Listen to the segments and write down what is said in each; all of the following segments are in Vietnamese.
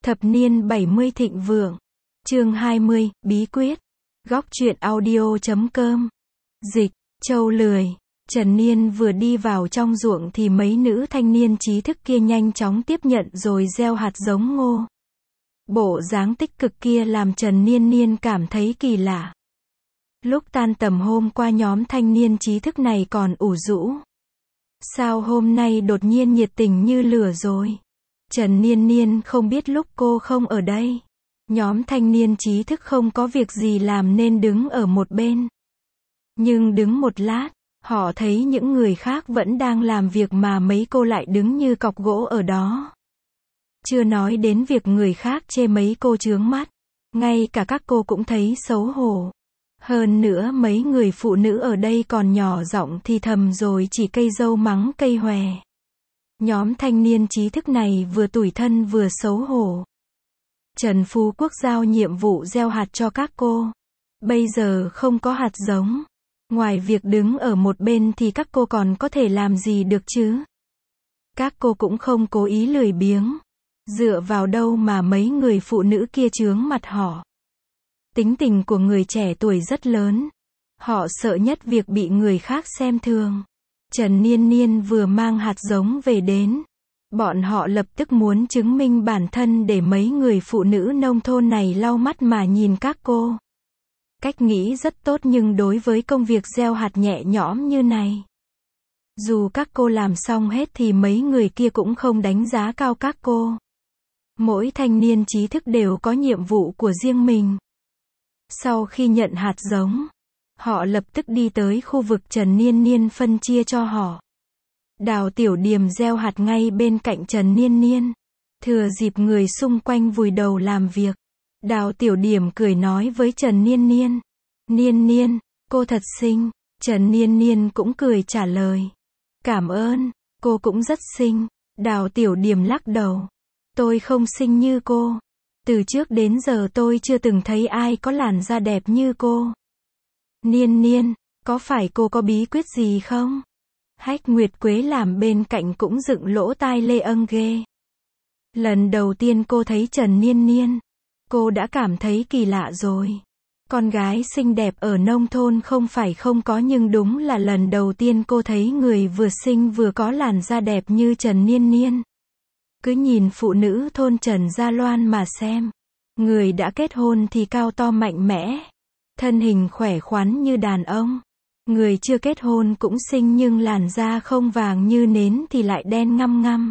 Thập niên 70 thịnh vượng. Chương 20, bí quyết. Góc truyện audio.com. Dịch, Châu lười. Trần Niên vừa đi vào trong ruộng thì mấy nữ thanh niên trí thức kia nhanh chóng tiếp nhận rồi gieo hạt giống ngô. Bộ dáng tích cực kia làm Trần Niên cảm thấy kỳ lạ. Lúc tan tầm hôm qua nhóm thanh niên trí thức này còn ủ rũ. Sao hôm nay đột nhiên nhiệt tình như lửa rồi? Trần Niên không biết lúc cô không ở đây. Nhóm thanh niên trí thức không có việc gì làm nên đứng ở một bên. Nhưng đứng một lát, họ thấy những người khác vẫn đang làm việc mà mấy cô lại đứng như cọc gỗ ở đó. Chưa nói đến việc người khác chê mấy cô chướng mắt. Ngay cả các cô cũng thấy xấu hổ. Hơn nữa mấy người phụ nữ ở đây còn nhỏ giọng thì thầm rồi chỉ cây dâu mắng cây hòe. Nhóm thanh niên trí thức này vừa tủi thân vừa xấu hổ. Trần Phú Quốc giao nhiệm vụ gieo hạt cho các cô. Bây giờ không có hạt giống. Ngoài việc đứng ở một bên thì các cô còn có thể làm gì được chứ? Các cô cũng không cố ý lười biếng. Dựa vào đâu mà mấy người phụ nữ kia chướng mặt họ? Tính tình của người trẻ tuổi rất lớn. Họ sợ nhất việc bị người khác xem thường. Trần Niên vừa mang hạt giống về đến. Bọn họ lập tức muốn chứng minh bản thân để mấy người phụ nữ nông thôn này lau mắt mà nhìn các cô. Cách nghĩ rất tốt nhưng đối với công việc gieo hạt nhẹ nhõm như này, dù các cô làm xong hết thì mấy người kia cũng không đánh giá cao các cô. Mỗi thanh niên trí thức đều có nhiệm vụ của riêng mình. Sau khi nhận hạt giống, họ lập tức đi tới khu vực Trần Niên phân chia cho họ. Đào Tiểu Điềm gieo hạt ngay bên cạnh Trần Niên. Thừa dịp người xung quanh vùi đầu làm việc, Đào Tiểu Điềm cười nói với Trần Niên. Niên, cô thật xinh. Trần Niên cũng cười trả lời. Cảm ơn, cô cũng rất xinh. Đào Tiểu Điềm lắc đầu. Tôi không xinh như cô. Từ trước đến giờ tôi chưa từng thấy ai có làn da đẹp như cô. Niên, có phải cô có bí quyết gì không? Hách Nguyệt Quế làm bên cạnh cũng dựng lỗ tai lê âng ghê. Lần đầu tiên cô thấy Trần Niên, cô đã cảm thấy kỳ lạ rồi. Con gái xinh đẹp ở nông thôn không phải không có nhưng đúng là lần đầu tiên cô thấy người vừa xinh vừa có làn da đẹp như Trần Niên. Cứ nhìn phụ nữ thôn Trần Gia Loan mà xem. Người đã kết hôn thì cao to mạnh mẽ. Thân hình khỏe khoắn như đàn ông. Người chưa kết hôn cũng xinh nhưng làn da không vàng như nến thì lại đen ngăm ngăm.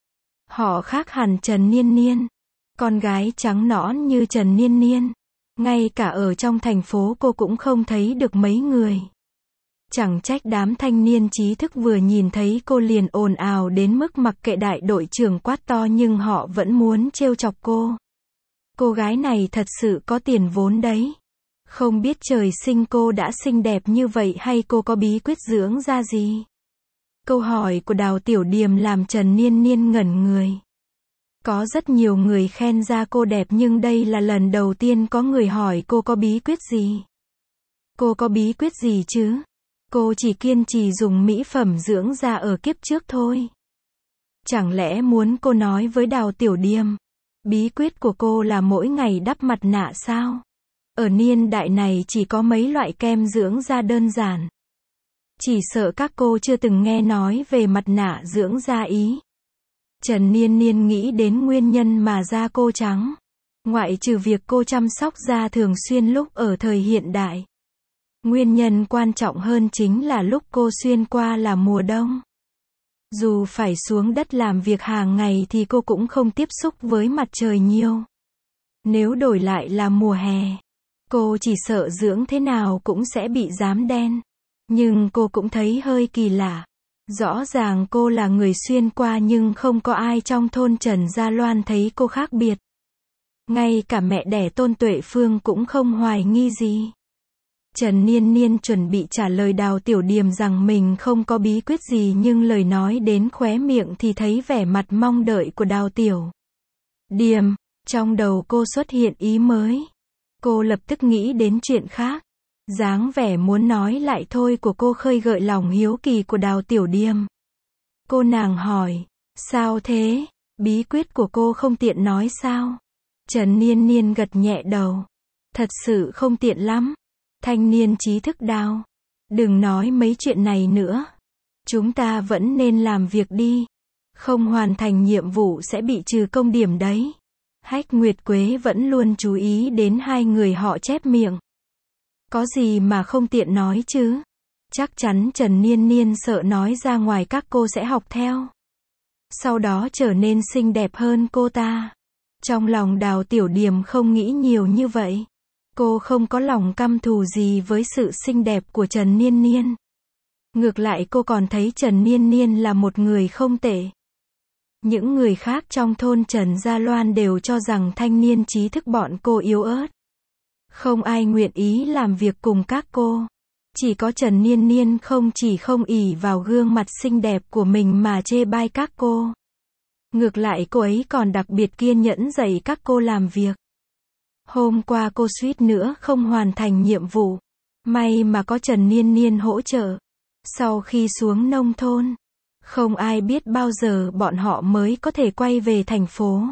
Họ khác hẳn Trần Niên. Con gái trắng nõn như Trần Niên. Ngay cả ở trong thành phố cô cũng không thấy được mấy người. Chẳng trách đám thanh niên trí thức vừa nhìn thấy cô liền ồn ào đến mức mặc kệ đại đội trưởng quát to nhưng họ vẫn muốn trêu chọc cô. Cô gái này thật sự có tiền vốn đấy. Không biết trời sinh cô đã xinh đẹp như vậy hay cô có bí quyết dưỡng da gì? Câu hỏi của Đào Tiểu Điềm làm Trần Niên ngẩn người. Có rất nhiều người khen da cô đẹp nhưng đây là lần đầu tiên có người hỏi cô có bí quyết gì. Cô có bí quyết gì chứ? Cô chỉ kiên trì dùng mỹ phẩm dưỡng da ở kiếp trước thôi. Chẳng lẽ muốn cô nói với Đào Tiểu Điềm, bí quyết của cô là mỗi ngày đắp mặt nạ sao? Ở niên đại này chỉ có mấy loại kem dưỡng da đơn giản. Chỉ sợ các cô chưa từng nghe nói về mặt nạ dưỡng da ý. Trần Niên nghĩ đến nguyên nhân mà da cô trắng. Ngoại trừ việc cô chăm sóc da thường xuyên lúc ở thời hiện đại. Nguyên nhân quan trọng hơn chính là lúc cô xuyên qua là mùa đông. Dù phải xuống đất làm việc hàng ngày thì cô cũng không tiếp xúc với mặt trời nhiều. Nếu đổi lại là mùa hè, cô chỉ sợ dưỡng thế nào cũng sẽ bị rám đen. Nhưng cô cũng thấy hơi kỳ lạ. Rõ ràng cô là người xuyên qua nhưng không có ai trong thôn Trần Gia Loan thấy cô khác biệt. Ngay cả mẹ đẻ Tôn Tuệ Phương cũng không hoài nghi gì. Trần Niên chuẩn bị trả lời Đào Tiểu Điềm rằng mình không có bí quyết gì nhưng lời nói đến khóe miệng thì thấy vẻ mặt mong đợi của Đào Tiểu Điềm. Trong đầu cô xuất hiện ý mới. Cô lập tức nghĩ đến chuyện khác. Dáng vẻ muốn nói lại thôi của cô khơi gợi lòng hiếu kỳ của Đào Tiểu Điềm. Cô nàng hỏi, sao thế? Bí quyết của cô không tiện nói sao? Trần Niên Niên gật nhẹ đầu. Thật sự không tiện lắm. Thanh niên trí thức Đào. Đừng nói mấy chuyện này nữa. Chúng ta vẫn nên làm việc đi. Không hoàn thành nhiệm vụ sẽ bị trừ công điểm đấy. Hách Nguyệt Quế vẫn luôn chú ý đến hai người họ chép miệng. Có gì mà không tiện nói chứ? Chắc chắn Trần Niên Niên sợ nói ra ngoài các cô sẽ học theo. Sau đó trở nên xinh đẹp hơn cô ta. Trong lòng Đào Tiểu Điềm không nghĩ nhiều như vậy. Cô không có lòng căm thù gì với sự xinh đẹp của Trần Niên Niên. Ngược lại cô còn thấy Trần Niên Niên là một người không tệ. Những người khác trong thôn Trần Gia Loan đều cho rằng thanh niên trí thức bọn cô yếu ớt. Không ai nguyện ý làm việc cùng các cô. Chỉ có Trần Niên Niên không ỷ vào gương mặt xinh đẹp của mình mà chê bai các cô. Ngược lại cô ấy còn đặc biệt kiên nhẫn dạy các cô làm việc. Hôm qua cô suýt nữa không hoàn thành nhiệm vụ. May mà có Trần Niên Niên hỗ trợ. Sau khi xuống nông thôn, không ai biết bao giờ bọn họ mới có thể quay về thành phố.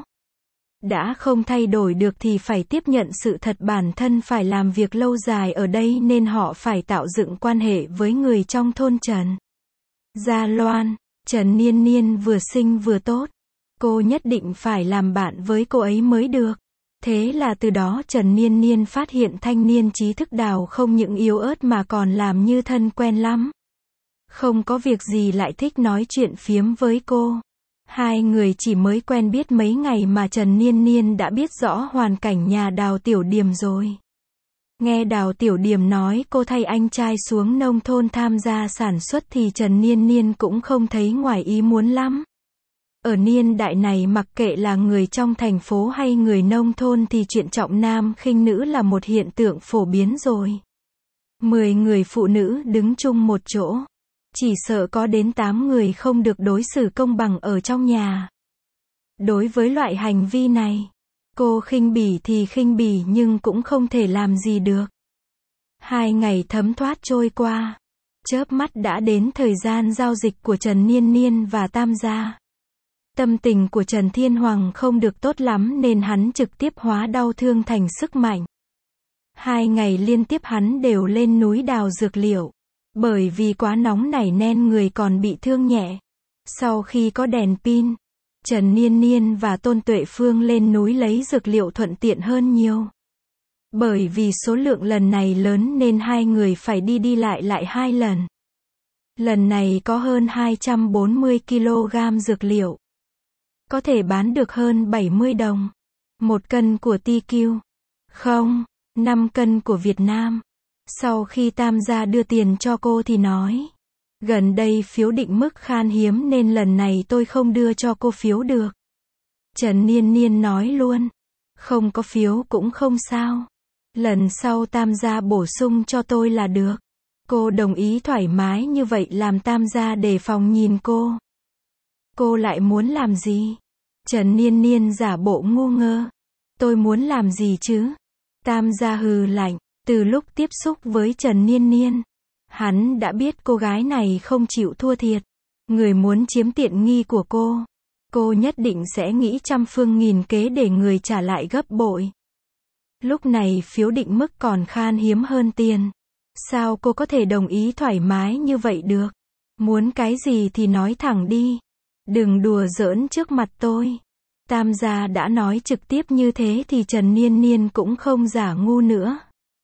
Đã không thay đổi được thì phải tiếp nhận sự thật bản thân phải làm việc lâu dài ở đây nên họ phải tạo dựng quan hệ với người trong thôn Trần Gia Loan. Trần Niên Niên vừa xinh vừa tốt. Cô nhất định phải làm bạn với cô ấy mới được. Thế là từ đó Trần Niên Niên phát hiện thanh niên trí thức Đào không những yếu ớt mà còn làm như thân quen lắm. Không có việc gì lại thích nói chuyện phiếm với cô. Hai người chỉ mới quen biết mấy ngày mà Trần Niên Niên đã biết rõ hoàn cảnh nhà Đào Tiểu Điềm rồi. Nghe Đào Tiểu Điềm nói cô thay anh trai xuống nông thôn tham gia sản xuất thì Trần Niên Niên cũng không thấy ngoài ý muốn lắm. Ở niên đại này mặc kệ là người trong thành phố hay người nông thôn thì chuyện trọng nam khinh nữ là một hiện tượng phổ biến rồi. 10 người phụ nữ đứng chung một chỗ. Chỉ sợ có đến 8 người không được đối xử công bằng ở trong nhà. Đối với loại hành vi này, cô khinh bỉ thì khinh bỉ nhưng cũng không thể làm gì được. 2 ngày thấm thoát trôi qua. Chớp mắt đã đến thời gian giao dịch của Trần Niên Niên và Tam gia. Tâm tình của Trần Thiên Hoàng không được tốt lắm nên hắn trực tiếp hóa đau thương thành sức mạnh. 2 ngày liên tiếp hắn đều lên núi đào dược liệu. Bởi vì quá nóng nảy nên người còn bị thương nhẹ. Sau khi có đèn pin, Trần Niên Niên và Tôn Tuệ Phương lên núi lấy dược liệu thuận tiện hơn nhiều. Bởi vì số lượng lần này lớn nên hai người phải đi lại 2 lần. Lần này có hơn 240 kg dược liệu. Có thể bán được hơn 70 đồng. 1 cân của TQ. Không, 5 cân của Việt Nam. Sau khi Tam gia đưa tiền cho cô thì nói. Gần đây phiếu định mức khan hiếm nên lần này tôi không đưa cho cô phiếu được. Trần Niên Niên nói luôn. Không có phiếu cũng không sao. Lần sau Tam gia bổ sung cho tôi là được. Cô đồng ý thoải mái như vậy làm Tam gia đề phòng nhìn cô. Cô lại muốn làm gì? Trần Niên Niên giả bộ ngu ngơ. Tôi muốn làm gì chứ? Tam gia hừ lạnh. Từ lúc tiếp xúc với Trần Niên Niên, hắn đã biết cô gái này không chịu thua thiệt. Người muốn chiếm tiện nghi của cô nhất định sẽ nghĩ trăm phương nghìn kế để người trả lại gấp bội. Lúc này phiếu định mức còn khan hiếm hơn tiền. Sao cô có thể đồng ý thoải mái như vậy được? Muốn cái gì thì nói thẳng đi. Đừng đùa giỡn trước mặt tôi. Tam gia đã nói trực tiếp như thế thì Trần Niên Niên cũng không giả ngu nữa.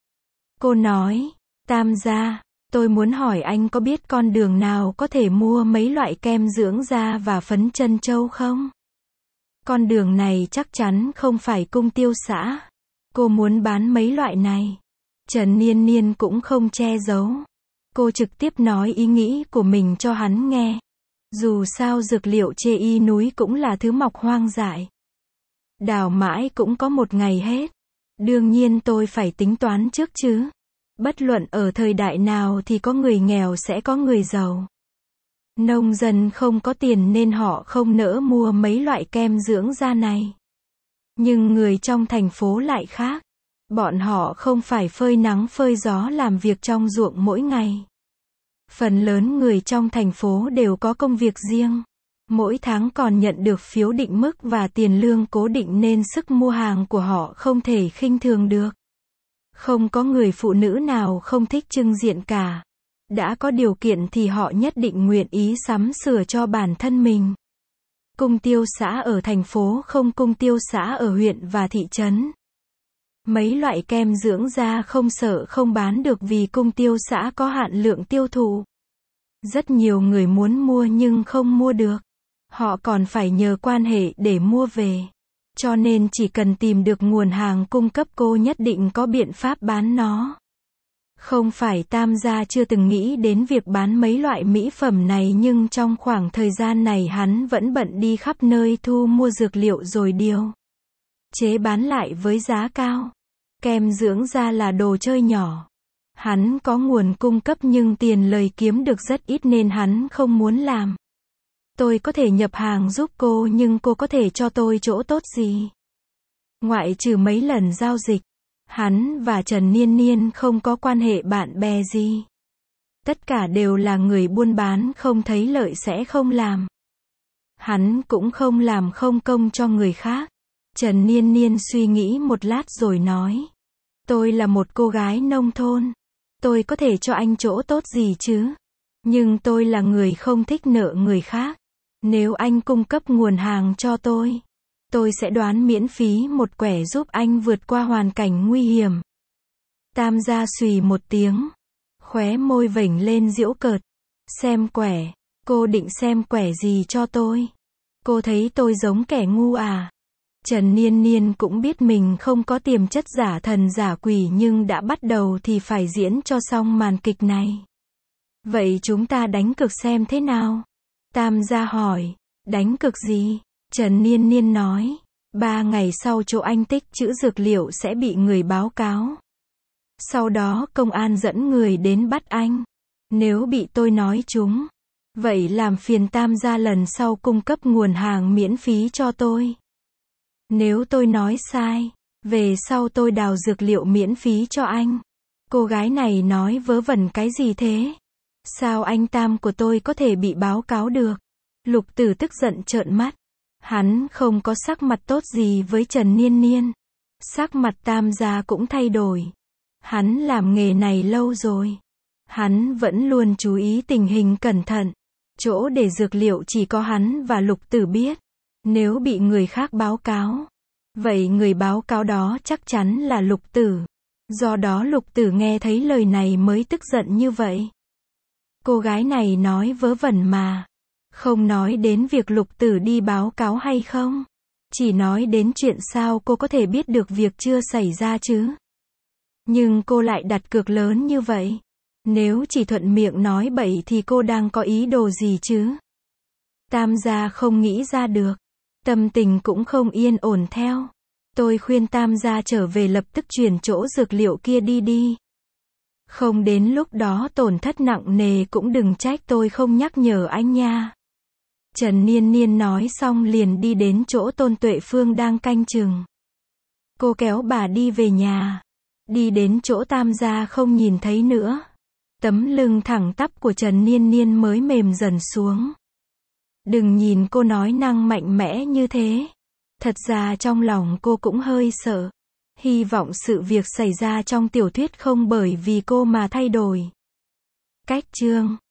Cô nói, Tam gia, tôi muốn hỏi anh có biết con đường nào có thể mua mấy loại kem dưỡng da và phấn trân châu không? Con đường này chắc chắn không phải Cung Tiêu xã. Cô muốn bán mấy loại này. Trần Niên Niên cũng không che giấu. Cô trực tiếp nói ý nghĩ của mình cho hắn nghe. Dù sao dược liệu chê y núi cũng là thứ mọc hoang dại. Đào mãi cũng có một ngày hết. Đương nhiên tôi phải tính toán trước chứ. Bất luận ở thời đại nào thì có người nghèo sẽ có người giàu. Nông dân không có tiền nên họ không nỡ mua mấy loại kem dưỡng da này. Nhưng người trong thành phố lại khác. Bọn họ không phải phơi nắng phơi gió làm việc trong ruộng mỗi ngày. Phần lớn người trong thành phố đều có công việc riêng. Mỗi tháng còn nhận được phiếu định mức và tiền lương cố định nên sức mua hàng của họ không thể khinh thường được. Không có người phụ nữ nào không thích trưng diện cả. Đã có điều kiện thì họ nhất định nguyện ý sắm sửa cho bản thân mình. Cung tiêu xã ở thành phố không cung tiêu xã ở huyện và thị trấn. Mấy loại kem dưỡng da không sợ không bán được vì cung tiêu xã có hạn lượng tiêu thụ. Rất nhiều người muốn mua nhưng không mua được. Họ còn phải nhờ quan hệ để mua về. Cho nên chỉ cần tìm được nguồn hàng cung cấp cô nhất định có biện pháp bán nó. Không phải Tam gia chưa từng nghĩ đến việc bán mấy loại mỹ phẩm này nhưng trong khoảng thời gian này hắn vẫn bận đi khắp nơi thu mua dược liệu rồi điều chế bán lại với giá cao. Kem dưỡng da là đồ chơi nhỏ. Hắn có nguồn cung cấp nhưng tiền lời kiếm được rất ít nên hắn không muốn làm. Tôi có thể nhập hàng giúp cô nhưng cô có thể cho tôi chỗ tốt gì? Ngoại trừ mấy lần giao dịch, hắn và Trần Niên Niên không có quan hệ bạn bè gì. Tất cả đều là người buôn bán không thấy lợi sẽ không làm. Hắn cũng không làm không công cho người khác. Trần Niên Niên suy nghĩ một lát rồi nói. Tôi là một cô gái nông thôn. Tôi có thể cho anh chỗ tốt gì chứ? Nhưng tôi là người không thích nợ người khác. Nếu anh cung cấp nguồn hàng cho tôi sẽ đoán miễn phí một quẻ giúp anh vượt qua hoàn cảnh nguy hiểm. Tam gia xùy một tiếng. Khóe môi vểnh lên giễu cợt. Xem quẻ. Cô định xem quẻ gì cho tôi? Cô thấy tôi giống kẻ ngu à? Trần Niên Niên cũng biết mình không có tiềm chất giả thần giả quỷ nhưng đã bắt đầu thì phải diễn cho xong màn kịch này. Vậy chúng ta đánh cược xem thế nào? Tam gia hỏi. Đánh cược gì? Trần Niên Niên nói. 3 ngày sau chỗ anh tích trữ dược liệu sẽ bị người báo cáo. Sau đó công an dẫn người đến bắt anh. Nếu bị tôi nói trúng, vậy làm phiền Tam gia lần sau cung cấp nguồn hàng miễn phí cho tôi. Nếu tôi nói sai, về sau tôi đào dược liệu miễn phí cho anh. Cô gái này nói vớ vẩn cái gì thế? Sao anh Tam của tôi có thể bị báo cáo được? Lục Tử tức giận trợn mắt. Hắn không có sắc mặt tốt gì với Trần Niên Niên. Sắc mặt Tam gia cũng thay đổi. Hắn làm nghề này lâu rồi. Hắn vẫn luôn chú ý tình hình cẩn thận. Chỗ để dược liệu chỉ có hắn và Lục Tử biết. Nếu bị người khác báo cáo, vậy người báo cáo đó chắc chắn là Lục Tử. Do đó Lục Tử nghe thấy lời này mới tức giận như vậy. Cô gái này nói vớ vẩn mà. Không nói đến việc Lục Tử đi báo cáo hay không. Chỉ nói đến chuyện sao cô có thể biết được việc chưa xảy ra chứ. Nhưng cô lại đặt cược lớn như vậy. Nếu chỉ thuận miệng nói bậy thì cô đang có ý đồ gì chứ? Tam gia không nghĩ ra được. Tâm tình cũng không yên ổn theo. Tôi khuyên Tam gia trở về lập tức chuyển chỗ dược liệu kia đi. Không đến lúc đó tổn thất nặng nề cũng đừng trách tôi không nhắc nhở anh nha. Trần Niên Niên nói xong liền đi đến chỗ Tôn Tuệ Phương đang canh chừng. Cô kéo bà đi về nhà. Đi đến chỗ Tam gia không nhìn thấy nữa. Tấm lưng thẳng tắp của Trần Niên Niên mới mềm dần xuống. Đừng nhìn cô nói năng mạnh mẽ như thế. Thật ra trong lòng cô cũng hơi sợ. Hy vọng sự việc xảy ra trong tiểu thuyết không bởi vì cô mà thay đổi. Cách chương